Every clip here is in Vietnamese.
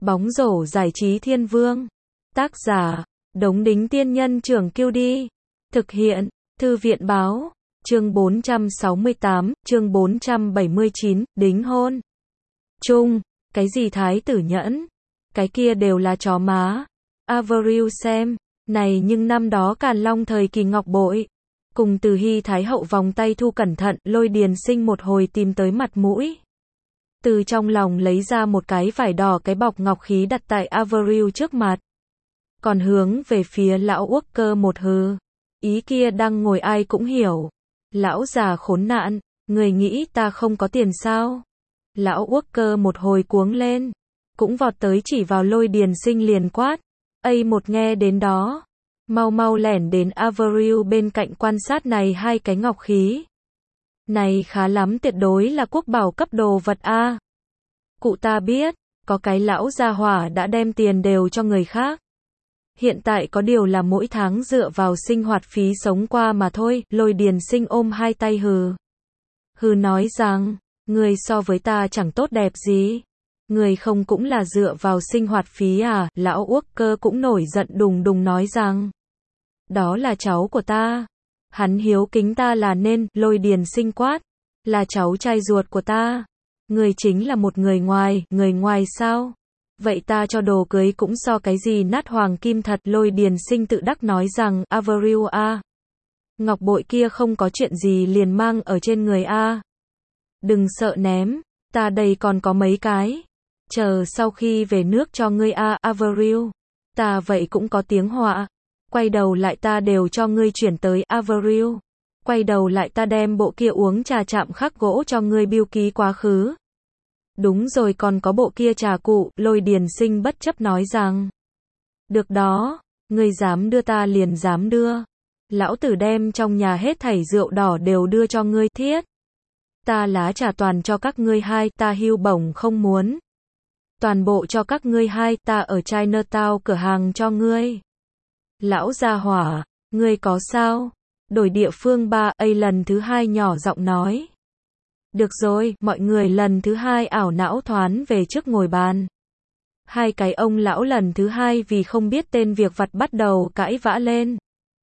Bóng rổ giải trí thiên vương. Tác giả, Đống Đính Tiên Nhân Trưởng Kiêu Đi. Thực hiện, Thư viện Báo. Chương 468, chương 479, đính hôn. Chung, cái gì thái tử nhẫn? Cái kia đều là chó má. Avril xem, này nhưng năm đó Càn Long thời kỳ ngọc bội. Cùng Từ Hy Thái hậu vòng tay thu cẩn thận, Lôi Điền Sinh một hồi tìm tới mặt mũi. Từ trong lòng lấy ra một cái vải đỏ cái bọc ngọc khí đặt tại Avril trước mặt. Còn hướng về phía lão Walker một hừ. Ý kia đang ngồi ai cũng hiểu. Lão già khốn nạn, người nghĩ ta không có tiền sao? Lão Walker một hồi cuống lên. Cũng vọt tới chỉ vào Lôi Điền Sinh liền quát. Ây một nghe đến đó. Mau mau lẻn đến Avril bên cạnh quan sát này hai cái ngọc khí. Này khá lắm, tuyệt đối là quốc bảo cấp đồ vật a. Cụ ta biết, có cái lão gia hỏa đã đem tiền đều cho người khác. Hiện tại có điều là mỗi tháng dựa vào sinh hoạt phí sống qua mà thôi. Lôi Điền Sinh ôm hai tay hừ. Hừ nói rằng, người so với ta chẳng tốt đẹp gì. Người không cũng là dựa vào sinh hoạt phí à? Lão Walker cũng nổi giận đùng đùng nói rằng, đó là cháu của ta. Hắn hiếu kính ta là nên. Lôi Điền Sinh quát, là cháu trai ruột của ta. Người chính là một người ngoài sao? Vậy ta cho đồ cưới cũng so cái gì nát hoàng kim thật. Lôi Điền Sinh tự đắc nói rằng, Avril a, ngọc bội kia không có chuyện gì liền mang ở trên người a. Đừng sợ ném, ta đây còn có mấy cái. Chờ sau khi về nước cho ngươi a, Avril. Ta vậy cũng có tiếng họa. Quay đầu lại ta đều cho ngươi chuyển tới, Avril. Quay đầu lại ta đem bộ kia uống trà chạm khắc gỗ cho ngươi biêu ký quá khứ. Đúng rồi, còn có bộ kia trà cụ. Lôi Điền Sinh bất chấp nói rằng, được đó, ngươi dám đưa ta liền dám đưa. Lão tử đem trong nhà hết thảy rượu đỏ đều đưa cho ngươi, thiết. Ta lá trà toàn cho các ngươi hai, ta hưu bổng không muốn. Toàn bộ cho các ngươi hai, ta ở Chinatown cửa hàng cho ngươi. Lão gia hỏa, ngươi có sao? Đổi địa phương ba, lần thứ hai nhỏ giọng nói. Được rồi, mọi người lần thứ hai ảo não thoán về trước ngồi bàn. Hai cái ông lão lần thứ hai vì không biết tên việc vặt bắt đầu cãi vã lên.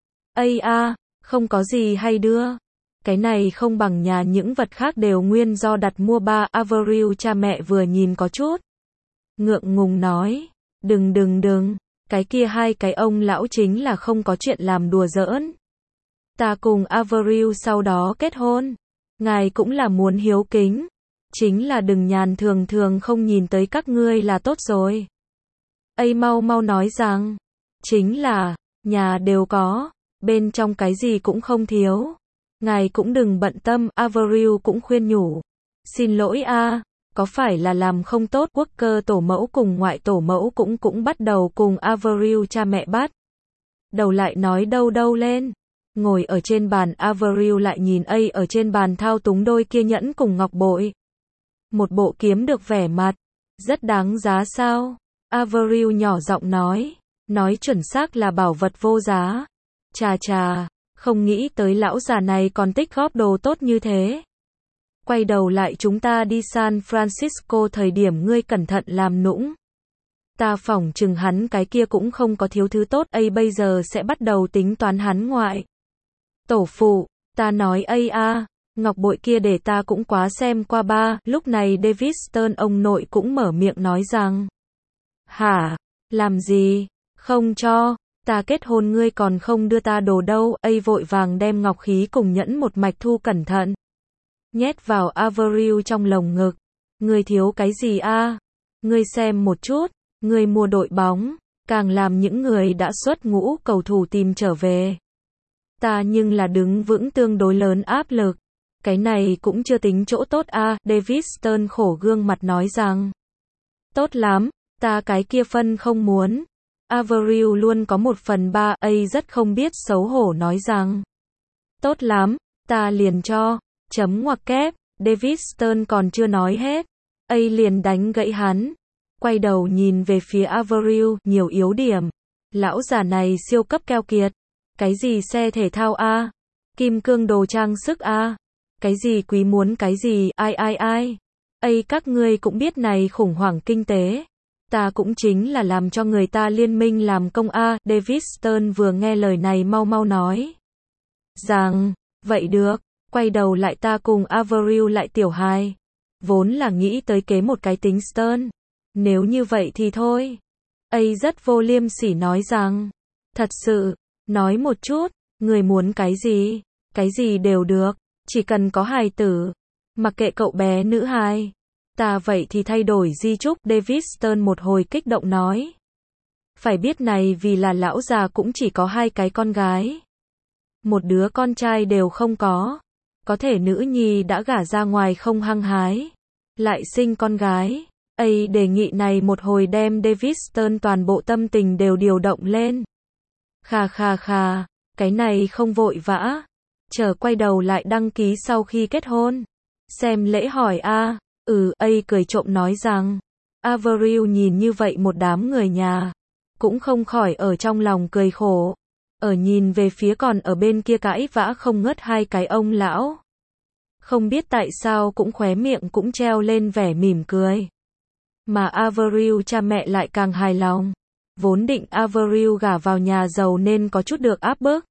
Không có gì hay đưa. Cái này không bằng nhà những vật khác đều nguyên do đặt mua ba. Avril cha mẹ vừa nhìn có chút ngượng ngùng nói. Đừng. Cái kia hai cái ông lão chính là không có chuyện làm đùa giỡn. Ta cùng Avril sau đó kết hôn. Ngài cũng là muốn hiếu kính. Chính là đừng nhàn thường không nhìn tới các ngươi là tốt rồi. Mau nói rằng. Chính là, nhà đều có. Bên trong cái gì cũng không thiếu. Ngài cũng đừng bận tâm. Avril cũng khuyên nhủ. Xin lỗi a, có phải là làm không tốt? Walker tổ mẫu cùng ngoại tổ mẫu cũng bắt đầu cùng Avril cha mẹ bắt đầu lại nói đâu lên. Ngồi ở trên bàn, Avril lại nhìn ở trên bàn thao túng đôi kia nhẫn cùng ngọc bội. Một bộ kiếm được vẻ mặt rất đáng giá sao? Avril nhỏ giọng nói chuẩn xác là bảo vật vô giá. Chà, không nghĩ tới lão già này còn tích góp đồ tốt như thế. Quay đầu lại chúng ta đi San Francisco thời điểm ngươi cẩn thận làm nũng. Ta phỏng chừng hắn cái kia cũng không có thiếu thứ tốt. Bây giờ sẽ bắt đầu tính toán hắn ngoại tổ phụ. Ta nói ngọc bội kia để ta cũng quá xem qua ba. Lúc này David Stern ông nội cũng mở miệng nói rằng, hả, làm gì, không cho, ta kết hôn ngươi còn không đưa ta đồ đâu. Vội vàng đem ngọc khí cùng nhẫn một mạch thu cẩn thận, nhét vào Avril trong lồng ngực. Ngươi thiếu cái gì a? Ngươi xem một chút, ngươi mua đội bóng, càng làm những người đã xuất ngũ cầu thủ tìm trở về. Ta nhưng là đứng vững tương đối lớn áp lực. Cái này cũng chưa tính chỗ tốt a. David Stern khổ gương mặt nói rằng, tốt lắm, ta cái kia phân không muốn. Avril luôn có 1/3, rất không biết xấu hổ nói rằng, tốt lắm, ta liền cho. Chấm ngoặc kép. David Stern còn chưa nói hết, liền đánh gãy hắn. Quay đầu nhìn về phía Avril, nhiều yếu điểm. Lão già này siêu cấp keo kiệt. Cái gì xe thể thao a? Kim cương đồ trang sức a? Cái gì quý muốn cái gì? Ai? Các ngươi cũng biết này khủng hoảng kinh tế. Ta cũng chính là làm cho người ta liên minh làm công a. David Stern vừa nghe lời này mau mau nói rằng, vậy được, quay đầu lại ta cùng Avril lại tiểu hài. Vốn là nghĩ tới kế một cái tính Stern. Nếu như vậy thì thôi. ấy rất vô liêm sỉ nói rằng, thật sự, nói một chút, người muốn cái gì đều được, chỉ cần có hài tử, mặc kệ cậu bé nữ hài. Ta vậy thì thay đổi di chúc. David Stern một hồi kích động nói. Phải biết này vì là lão già cũng chỉ có 2 cái con gái. Một đứa con trai đều không có. Có thể nữ nhi đã gả ra ngoài không hăng hái. Lại sinh con gái. ấy đề nghị này một hồi đem David Stern toàn bộ tâm tình đều điều động lên. Khà, cái này không vội vã. Chờ quay đầu lại đăng ký sau khi kết hôn. Xem lễ hỏi a. ấy cười trộm nói rằng. Avril nhìn như vậy một đám người nhà. Cũng không khỏi ở trong lòng cười khổ. Ở nhìn về phía còn ở bên kia cãi vã không ngớt 2 cái ông lão. Không biết tại sao cũng khóe miệng cũng treo lên vẻ mỉm cười. Mà Avril cha mẹ lại càng hài lòng. Vốn định Avril gả vào nhà giàu nên có chút được áp bức.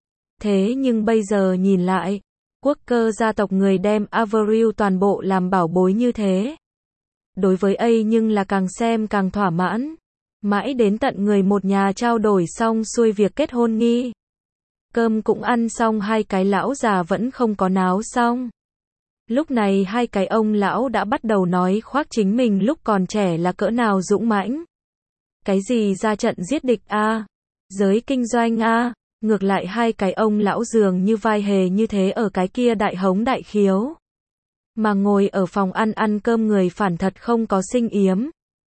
Thế nhưng bây giờ nhìn lại, quốc cơ gia tộc người đem Avril toàn bộ làm bảo bối như thế. Đối với ấy nhưng là càng xem càng thỏa mãn. Mãi đến tận người một nhà trao đổi xong xuôi việc kết hôn nghi. Cơm cũng ăn xong 2 cái lão già vẫn không có náo xong. Lúc này 2 cái ông lão đã bắt đầu nói khoác chính mình lúc còn trẻ là cỡ nào dũng mãnh. Cái gì ra trận giết địch a, giới kinh doanh a, ngược lại 2 cái ông lão dường như vai hề như thế ở cái kia đại hống đại khiếu. Mà ngồi ở phòng ăn cơm người phản thật không có sinh yếm.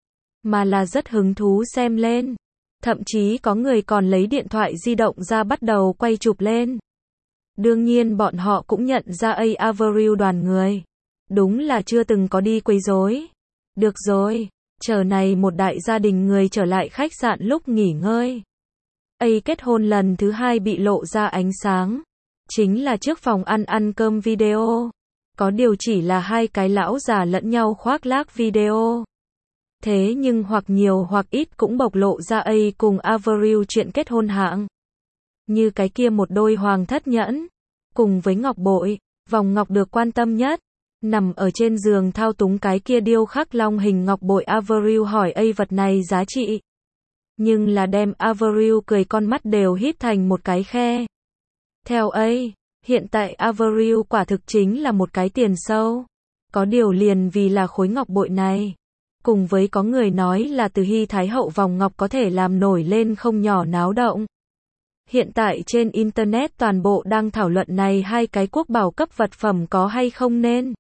Mà là rất hứng thú xem lên. Thậm chí có người còn lấy điện thoại di động ra bắt đầu quay chụp lên. Đương nhiên bọn họ cũng nhận ra Avril đoàn người. Đúng là chưa từng có đi quấy rối. Được rồi, chờ này một đại gia đình người trở lại khách sạn lúc nghỉ ngơi. Kết hôn lần thứ 2 bị lộ ra ánh sáng. Chính là trước phòng ăn cơm video. Có điều chỉ là 2 cái lão già lẫn nhau khoác lác video. Thế nhưng hoặc nhiều hoặc ít cũng bộc lộ ra cùng Avril chuyện kết hôn hạng. Như cái kia một đôi hoàng thất nhẫn. Cùng với ngọc bội, vòng ngọc được quan tâm nhất. Nằm ở trên giường thao túng cái kia điêu khắc long hình ngọc bội. Avril hỏi vật này giá trị. Nhưng là đem Avril cười con mắt đều híp thành một cái khe. Theo hiện tại Avril quả thực chính là một cái tiền sâu. Có điều liền vì là khối ngọc bội này. Cùng với có người nói là từ Hy Thái Hậu vòng ngọc có thể làm nổi lên không nhỏ náo động. Hiện tại trên Internet toàn bộ đang thảo luận này 2 cái quốc bảo cấp vật phẩm có hay không nên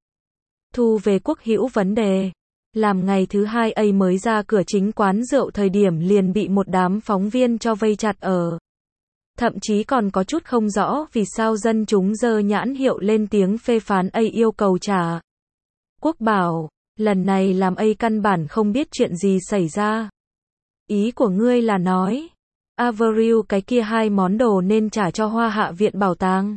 thu về quốc hữu vấn đề. Làm ngày thứ 2 mới ra cửa chính quán rượu thời điểm liền bị một đám phóng viên cho vây chặt ở. Thậm chí còn có chút không rõ vì sao dân chúng giơ nhãn hiệu lên tiếng phê phán yêu cầu trả. Quốc bảo, lần này làm căn bản không biết chuyện gì xảy ra. Ý của ngươi là nói, Avril cái kia 2 món đồ nên trả cho Hoa Hạ Viện Bảo tàng.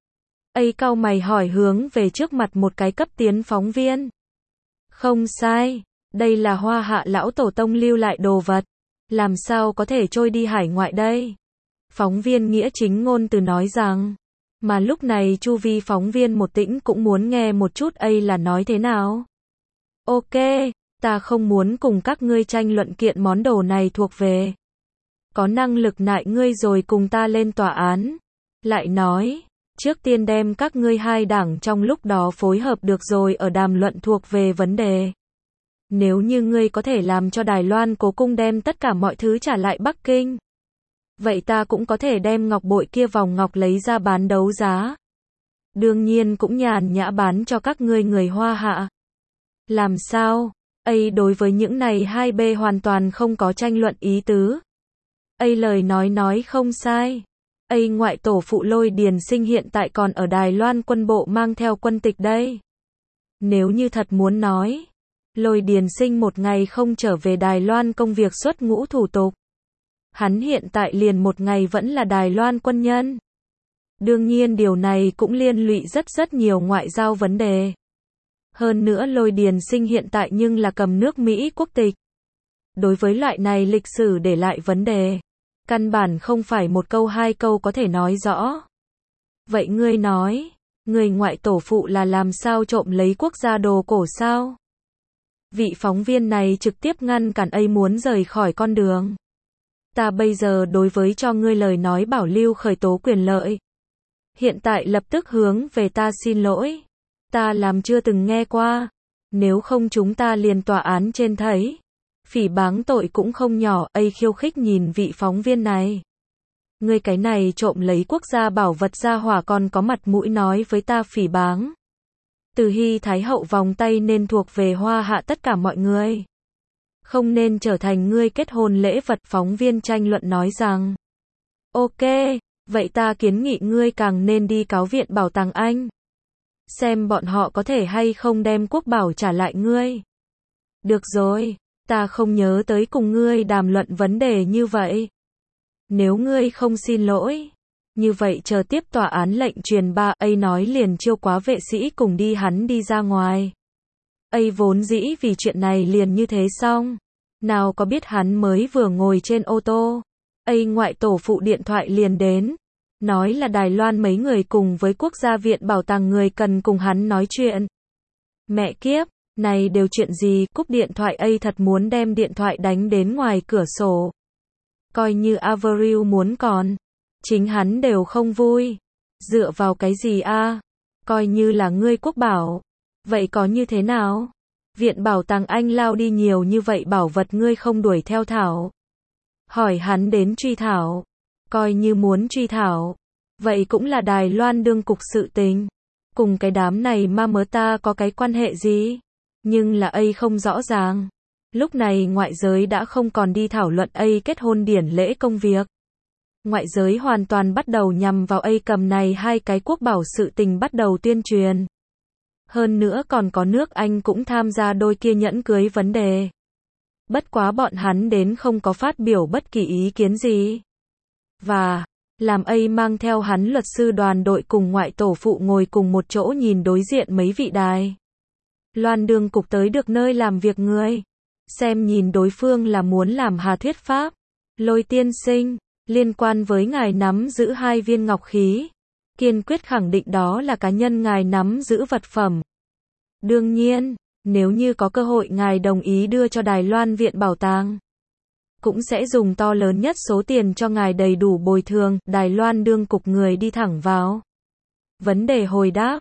Cau mày hỏi hướng về trước mặt một cái cấp tiến phóng viên. Không sai, đây là Hoa Hạ lão tổ tông lưu lại đồ vật. Làm sao có thể trôi đi hải ngoại đây? Phóng viên nghĩa chính ngôn từ nói rằng. Mà lúc này chu vi phóng viên một tĩnh cũng muốn nghe một chút là nói thế nào. Ok, ta không muốn cùng các ngươi tranh luận kiện món đồ này thuộc về. Có năng lực nại ngươi rồi cùng ta lên tòa án. Lại nói, trước tiên đem các ngươi 2 đảng trong lúc đó phối hợp được rồi ở đàm luận thuộc về vấn đề. Nếu như ngươi có thể làm cho Đài Loan cố cung đem tất cả mọi thứ trả lại Bắc Kinh. Vậy ta cũng có thể đem ngọc bội kia vòng ngọc lấy ra bán đấu giá. Đương nhiên cũng nhàn nhã bán cho các ngươi người Hoa Hạ. Làm sao? Đối với những này 2B hoàn toàn không có tranh luận ý tứ. Lời nói không sai. Ngoại tổ phụ Lôi Điền Sinh hiện tại còn ở Đài Loan quân bộ mang theo quân tịch đây. Nếu như thật muốn nói, Lôi Điền Sinh một ngày không trở về Đài Loan công việc xuất ngũ thủ tục. Hắn hiện tại liền một ngày vẫn là Đài Loan quân nhân. Đương nhiên điều này cũng liên lụy rất nhiều ngoại giao vấn đề. Hơn nữa Lôi Điền Sinh hiện tại nhưng là cầm nước Mỹ quốc tịch. Đối với loại này lịch sử để lại vấn đề, căn bản không phải một câu hai câu có thể nói rõ. Vậy ngươi nói, người ngoại tổ phụ là làm sao trộm lấy quốc gia đồ cổ sao? Vị phóng viên này trực tiếp ngăn cản ấy muốn rời khỏi con đường. Ta bây giờ đối với cho ngươi lời nói bảo lưu khởi tố quyền lợi. Hiện tại lập tức hướng về ta xin lỗi. Ta làm chưa từng nghe qua. Nếu không chúng ta liền tòa án trên thấy. Phỉ báng tội cũng không nhỏ, ấy khiêu khích nhìn vị phóng viên này. Ngươi cái này trộm lấy quốc gia bảo vật gia hỏa còn có mặt mũi nói với ta phỉ báng. Từ Hy Thái Hậu vòng tay nên thuộc về Hoa Hạ tất cả mọi người. Không nên trở thành ngươi kết hôn lễ vật, phóng viên tranh luận nói rằng. Ok, vậy ta kiến nghị ngươi càng nên đi cáo viện bảo tàng Anh. Xem bọn họ có thể hay không đem quốc bảo trả lại ngươi. Được rồi, ta không nhớ tới cùng ngươi đàm luận vấn đề như vậy. Nếu ngươi không xin lỗi, như vậy chờ tiếp tòa án lệnh truyền ba, ấy nói liền chiêu quá vệ sĩ cùng đi hắn đi ra ngoài. Ấy vốn dĩ vì chuyện này liền như thế xong. Nào có biết hắn mới vừa ngồi trên ô tô. Ấy ngoại tổ phụ điện thoại liền đến. Nói là Đài Loan mấy người cùng với quốc gia viện bảo tàng người cần cùng hắn nói chuyện. Mẹ kiếp, này đều chuyện gì, cúp điện thoại ấy thật muốn đem điện thoại đánh đến ngoài cửa sổ. Coi như Avril muốn còn. Chính hắn đều không vui. Dựa vào cái gì a? Coi như là ngươi quốc bảo. Vậy có như thế nào? Viện bảo tàng Anh lao đi nhiều như vậy bảo vật ngươi không đuổi theo thảo. Hỏi hắn đến truy thảo. Coi như muốn truy thảo. Vậy cũng là Đài Loan đương cục sự tình. Cùng cái đám này ma mớ ta có cái quan hệ gì? Nhưng là ấy không rõ ràng. Lúc này ngoại giới đã không còn đi thảo luận ấy kết hôn điển lễ công việc. Ngoại giới hoàn toàn bắt đầu nhằm vào ấy cầm này hai cái quốc bảo sự tình bắt đầu tuyên truyền. Hơn nữa còn có nước Anh cũng tham gia đôi kia nhẫn cưới vấn đề. Bất quá bọn hắn đến không có phát biểu bất kỳ ý kiến gì. Và, làm ấy mang theo hắn luật sư đoàn đội cùng ngoại tổ phụ ngồi cùng một chỗ nhìn đối diện mấy vị đài Loan đương cục tới được nơi làm việc người. Xem nhìn đối phương là muốn làm hà thuyết pháp. Lôi tiên sinh, liên quan với ngài nắm giữ hai viên ngọc khí. Kiên quyết khẳng định đó là cá nhân ngài nắm giữ vật phẩm. Đương nhiên, nếu như có cơ hội ngài đồng ý đưa cho Đài Loan Viện Bảo tàng, cũng sẽ dùng to lớn nhất số tiền cho ngài đầy đủ bồi thường. Đài Loan đương cục người đi thẳng vào vấn đề hồi đáp.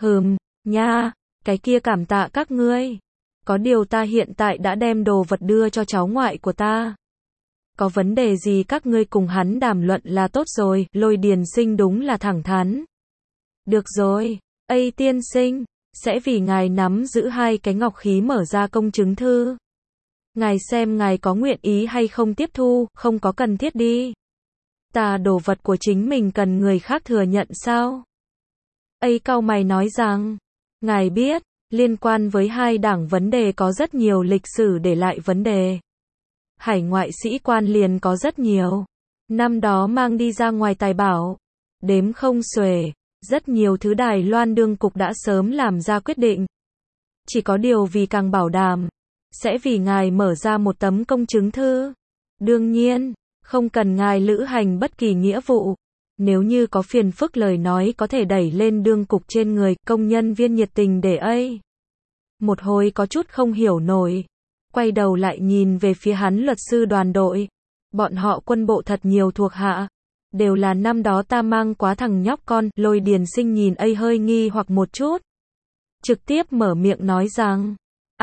Nha, cái kia cảm tạ các ngươi. Có điều ta hiện tại đã đem đồ vật đưa cho cháu ngoại của ta. Có vấn đề gì các ngươi cùng hắn đàm luận là tốt rồi. Lôi Điền Sinh đúng là thẳng thắn. Được rồi, ấy tiên sinh, sẽ vì ngài nắm giữ hai cái ngọc khí mở ra công chứng thư. Ngài xem ngài có nguyện ý hay không tiếp thu, không có cần thiết đi. Ta đồ vật của chính mình cần người khác thừa nhận sao? Ấy cau mày nói rằng, ngài biết, liên quan với hai đảng vấn đề có rất nhiều lịch sử để lại vấn đề. Hải ngoại sĩ quan liền có rất nhiều. Năm đó mang đi ra ngoài tài bảo. Đếm không xuể. Rất nhiều thứ Đài Loan đương cục đã sớm làm ra quyết định. Chỉ có điều vì càng bảo đảm. Sẽ vì ngài mở ra một tấm công chứng thư. Đương nhiên, không cần ngài lữ hành bất kỳ nghĩa vụ. Nếu như có phiền phức lời nói có thể đẩy lên đương cục trên người. Công nhân viên nhiệt tình để ấy. Một hồi có chút không hiểu nổi. Quay đầu lại nhìn về phía hắn luật sư đoàn đội. Bọn họ quân bộ thật nhiều thuộc hạ. Đều là năm đó ta mang quá thằng nhóc con. Lôi Điền Sinh nhìn ấy hơi nghi hoặc một chút. Trực tiếp mở miệng nói rằng.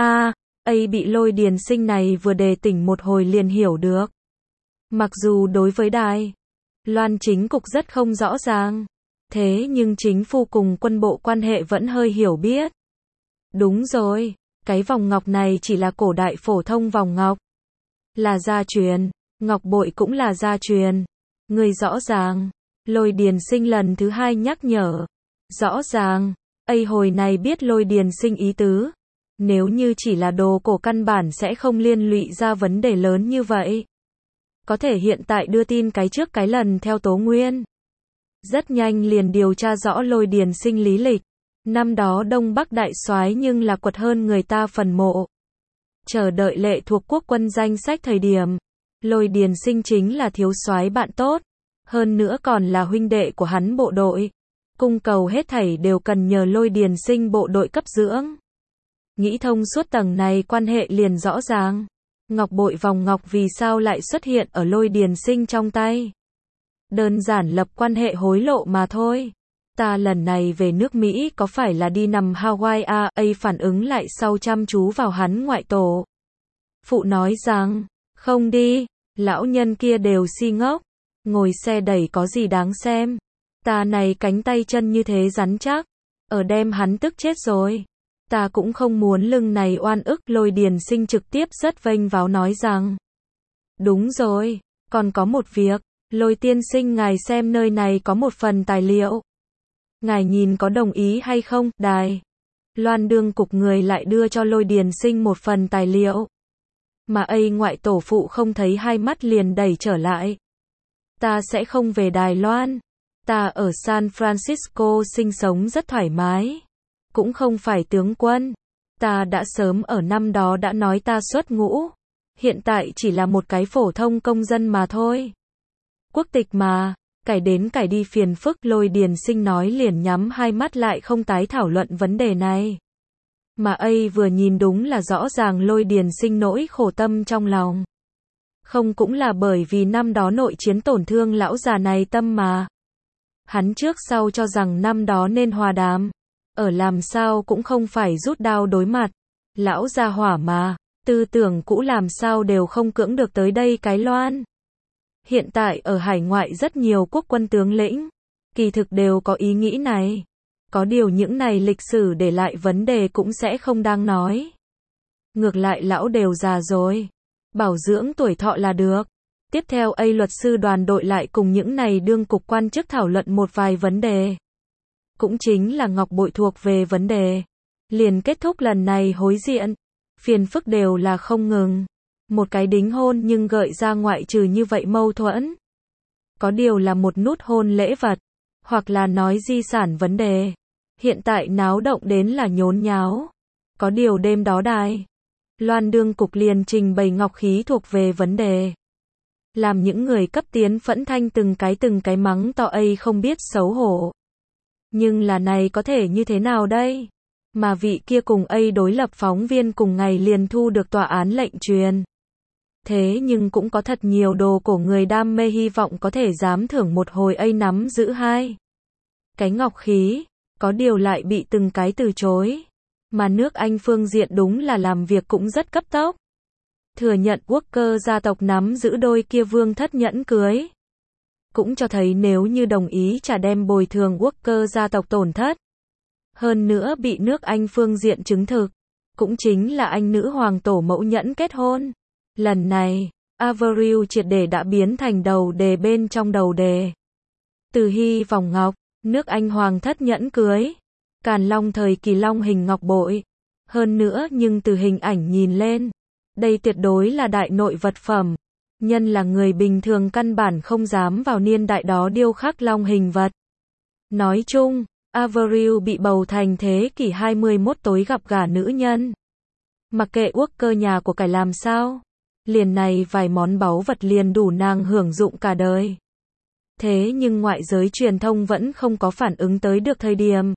Ấy bị Lôi Điền Sinh này vừa đề tỉnh một hồi liền hiểu được. Mặc dù đối với Đài Loan chính cục rất không rõ ràng. Thế nhưng chính phủ cùng quân bộ quan hệ vẫn hơi hiểu biết. Đúng rồi. Cái vòng ngọc này chỉ là cổ đại phổ thông vòng ngọc. Là gia truyền. Ngọc bội cũng là gia truyền. Người rõ ràng. Lôi Điền Sinh lần thứ hai nhắc nhở. Rõ ràng. Ấy hồi này biết Lôi Điền Sinh ý tứ. Nếu như chỉ là đồ cổ căn bản sẽ không liên lụy ra vấn đề lớn như vậy. Có thể hiện tại đưa tin cái trước cái lần theo tố nguyên. Rất nhanh liền điều tra rõ Lôi Điền Sinh lý lịch. Năm đó Đông Bắc đại soái nhưng là quật hơn người ta phần mộ. chờ đợi lệ thuộc quốc quân danh sách thời điểm. Lôi Điền Sinh chính là thiếu soái bạn tốt, hơn nữa còn là huynh đệ của hắn bộ đội. Cung cầu hết thảy đều cần nhờ Lôi Điền Sinh bộ đội cấp dưỡng. Nghĩ thông suốt tầng này quan hệ liền rõ ràng. Ngọc bội vòng ngọc vì sao lại xuất hiện ở Lôi Điền Sinh trong tay? Đơn giản lập quan hệ hối lộ mà thôi. Ta lần này về nước Mỹ có phải là đi nằm Hawaii à? A phản ứng lại sau chăm chú vào hắn ngoại tổ. Phụ nói rằng, không đi, lão nhân kia đều si ngốc. Ngồi xe đẩy có gì đáng xem. Ta này cánh tay chân như thế rắn chắc, ở đem hắn tức chết rồi. Ta cũng không muốn lưng này oan ức. Lôi Điền Sinh trực tiếp rất vênh váo nói rằng, đúng rồi, còn có một việc, Lôi tiên sinh ngài xem nơi này có một phần tài liệu. Ngài nhìn có đồng ý hay không? Đài Loan đương cục người lại đưa cho Lôi Điền Sinh một phần tài liệu. Mà ngoại tổ phụ không thấy hai mắt liền đẩy trở lại. Ta sẽ không về Đài Loan. Ta ở San Francisco sinh sống rất thoải mái. Cũng không phải tướng quân. Ta đã sớm ở năm đó đã nói ta xuất ngũ. Hiện tại chỉ là một cái phổ thông công dân mà thôi. Quốc tịch mà, cải đến cải đi phiền phức. Lôi Điền Sinh nói liền nhắm hai mắt lại không tái thảo luận vấn đề này. Mà vừa nhìn đúng là rõ ràng Lôi Điền Sinh nỗi khổ tâm trong lòng. Không cũng là bởi vì năm đó nội chiến tổn thương lão già này tâm mà. Hắn trước sau cho rằng năm đó nên hòa đàm. Ở làm sao cũng không phải rút đao đối mặt. Lão gia hỏa mà, tư tưởng cũ làm sao đều không cưỡng được tới đây cái Loan. Hiện tại ở hải ngoại rất nhiều quốc quân tướng lĩnh, kỳ thực đều có ý nghĩ này. Có điều những này lịch sử để lại vấn đề cũng sẽ không đang nói. Ngược lại lão đều già rồi, bảo dưỡng tuổi thọ là được. Tiếp theo luật sư đoàn đội lại cùng những này đương cục quan chức thảo luận một vài vấn đề. Cũng chính là ngọc bội thuộc về vấn đề. Liền kết thúc lần này hối diện. Phiền phức đều là không ngừng. Một cái đính hôn nhưng gợi ra ngoại trừ như vậy mâu thuẫn. Có điều là một nút hôn lễ vật. Hoặc là nói di sản vấn đề. Hiện tại náo động đến là nhốn nháo. Có điều đêm đó Đài Loan đương cục liền trình bày ngọc khí thuộc về vấn đề. Làm những người cấp tiến phẫn thanh từng cái mắng to không biết xấu hổ. Nhưng là này có thể như thế nào đây? Mà vị kia cùng đối lập phóng viên cùng ngày liền thu được tòa án lệnh truyền. Thế nhưng cũng có thật nhiều đồ cổ người đam mê hy vọng có thể dám thưởng một hồi nắm giữ hai cái ngọc khí, có điều lại bị từng cái từ chối. Mà nước Anh phương diện đúng là làm việc cũng rất cấp tốc. Thừa nhận Walker gia tộc nắm giữ đôi kia vương thất nhẫn cưới. Cũng cho thấy nếu như đồng ý trả đem bồi thường Walker gia tộc tổn thất. Hơn nữa bị nước Anh phương diện chứng thực. Cũng chính là anh nữ hoàng tổ mẫu nhẫn kết hôn. Lần này, Avril triệt để đã biến thành đầu đề bên trong đầu đề. Từ hy vòng ngọc, nước Anh hoàng thất nhẫn cưới. Càn Long thời kỳ long hình ngọc bội. Hơn nữa nhưng từ hình ảnh nhìn lên. Đây tuyệt đối là đại nội vật phẩm. Nhân là người bình thường căn bản không dám vào niên đại đó điêu khắc long hình vật. Nói chung, Avril bị bầu thành thế kỷ 21 tối gặp gả nữ nhân. Mặc kệ Walker nhà của cải làm sao. Liền này vài món báu vật liền đủ nàng hưởng dụng cả đời. Thế nhưng ngoại giới truyền thông vẫn không có phản ứng tới được thời điểm.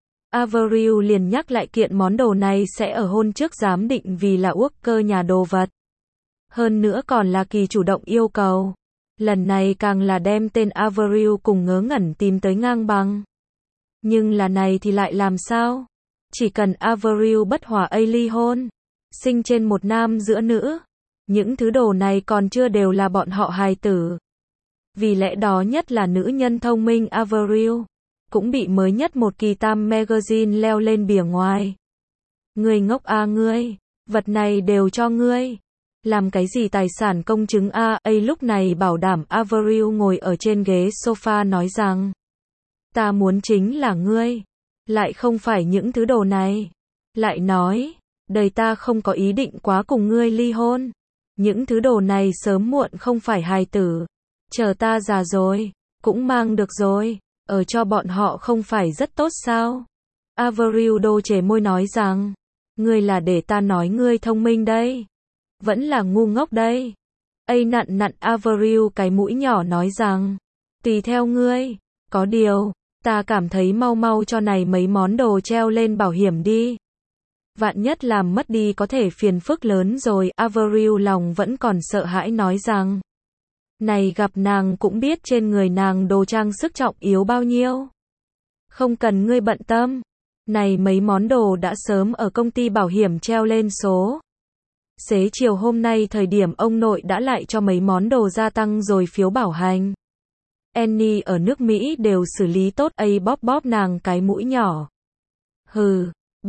Avril liền nhắc lại kiện món đồ này sẽ ở hôn trước giám định vì là Walker nhà đồ vật. Hơn nữa còn là kỳ chủ động yêu cầu. Lần này càng là đem tên Avril cùng ngớ ngẩn tìm tới ngang bằng. Nhưng là này thì lại làm sao? Chỉ cần Avril bất hòa ly hôn, sinh trên một nam giữa nữ, những thứ đồ này còn chưa đều là bọn họ hài tử. Vì lẽ đó nhất là nữ nhân thông minh Avril, cũng bị mới nhất một kỳ Time Magazine leo lên bìa ngoài. Ngươi ngốc ngươi, vật này đều cho ngươi. Làm cái gì tài sản công chứng lúc này bảo đảm Avril ngồi ở trên ghế sofa nói rằng, ta muốn chính là ngươi, lại không phải những thứ đồ này. Lại nói, đời ta không có ý định quá cùng ngươi ly hôn. Những thứ đồ này sớm muộn không phải hài tử. Chờ ta già rồi, cũng mang được rồi, ở cho bọn họ không phải rất tốt sao? Avril đô chề môi nói rằng, Ngươi là để ta nói ngươi thông minh đây. Vẫn là ngu ngốc đây. Nặn nặn Avril cái mũi nhỏ nói rằng. Tùy theo ngươi. Có điều, ta cảm thấy mau mau cho này mấy món đồ treo lên bảo hiểm đi. Vạn nhất làm mất đi có thể phiền phức lớn rồi. Avril lòng vẫn còn sợ hãi nói rằng. Này gặp nàng cũng biết trên người nàng đồ trang sức trọng yếu bao nhiêu. Không cần ngươi bận tâm. Này mấy món đồ đã sớm ở công ty bảo hiểm treo lên số. Xế chiều hôm nay thời điểm ông nội đã lại cho mấy món đồ gia tăng rồi phiếu bảo hành. Annie ở nước Mỹ đều xử lý tốt. Bóp bóp nàng cái mũi nhỏ. Hừ,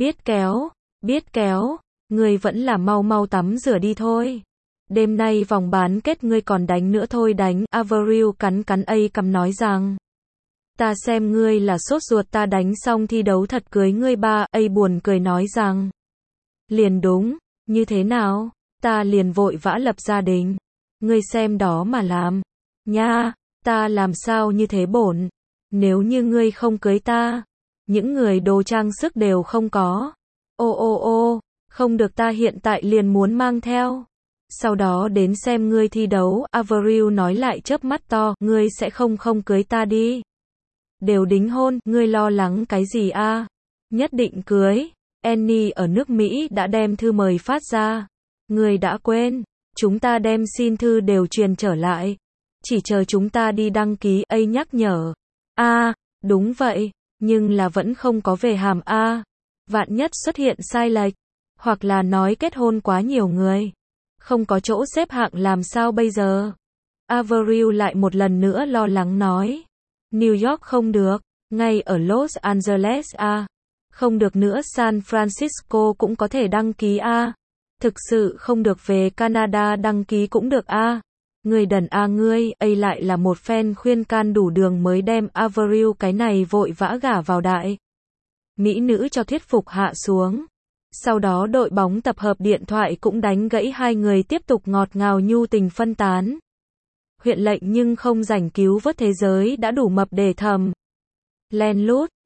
biết kéo, ngươi vẫn là mau mau tắm rửa đi thôi. Đêm nay vòng bán kết ngươi còn đánh nữa thôi đánh. Avril cắn cằm nói rằng. Ta xem ngươi là sốt ruột ta đánh xong thi đấu thật cưới ngươi ba. Buồn cười nói rằng. Liền đúng, như thế nào, ta liền vội vã lập gia đình. Ngươi xem đó mà làm. Nha, ta làm sao như thế bổn. Nếu như ngươi không cưới ta, những người đồ trang sức đều không có. Ô, không được ta hiện tại liền muốn mang theo. Sau đó đến xem ngươi thi đấu. Avril nói lại chớp mắt to. Ngươi sẽ không cưới ta đi. Đều đính hôn, ngươi lo lắng cái gì a? Nhất định cưới. Annie ở nước Mỹ đã đem thư mời phát ra. Ngươi đã quên. Chúng ta đem xin thư đều truyền trở lại. Chỉ chờ chúng ta đi đăng ký. Nhắc nhở. Đúng vậy. Nhưng là vẫn không có về hàm a. Vạn nhất xuất hiện sai lệch. Hoặc là nói kết hôn quá nhiều người. Không có chỗ xếp hạng làm sao bây giờ? Avril lại một lần nữa lo lắng nói. New York không được. Ngay ở Los Angeles không được nữa. San Francisco cũng có thể đăng ký thực sự không được về Canada đăng ký cũng được Ngươi đần ngươi. Lại là một fan khuyên can đủ đường mới đem Avril cái này vội vã gả vào đại mỹ nữ cho thuyết phục hạ xuống. Sau đó đội bóng tập hợp điện thoại cũng đánh gãy hai người tiếp tục ngọt ngào nhu tình phân tán. Huyện lệnh nhưng không rảnh cứu vớt thế giới đã đủ mập để thầm. Len lút.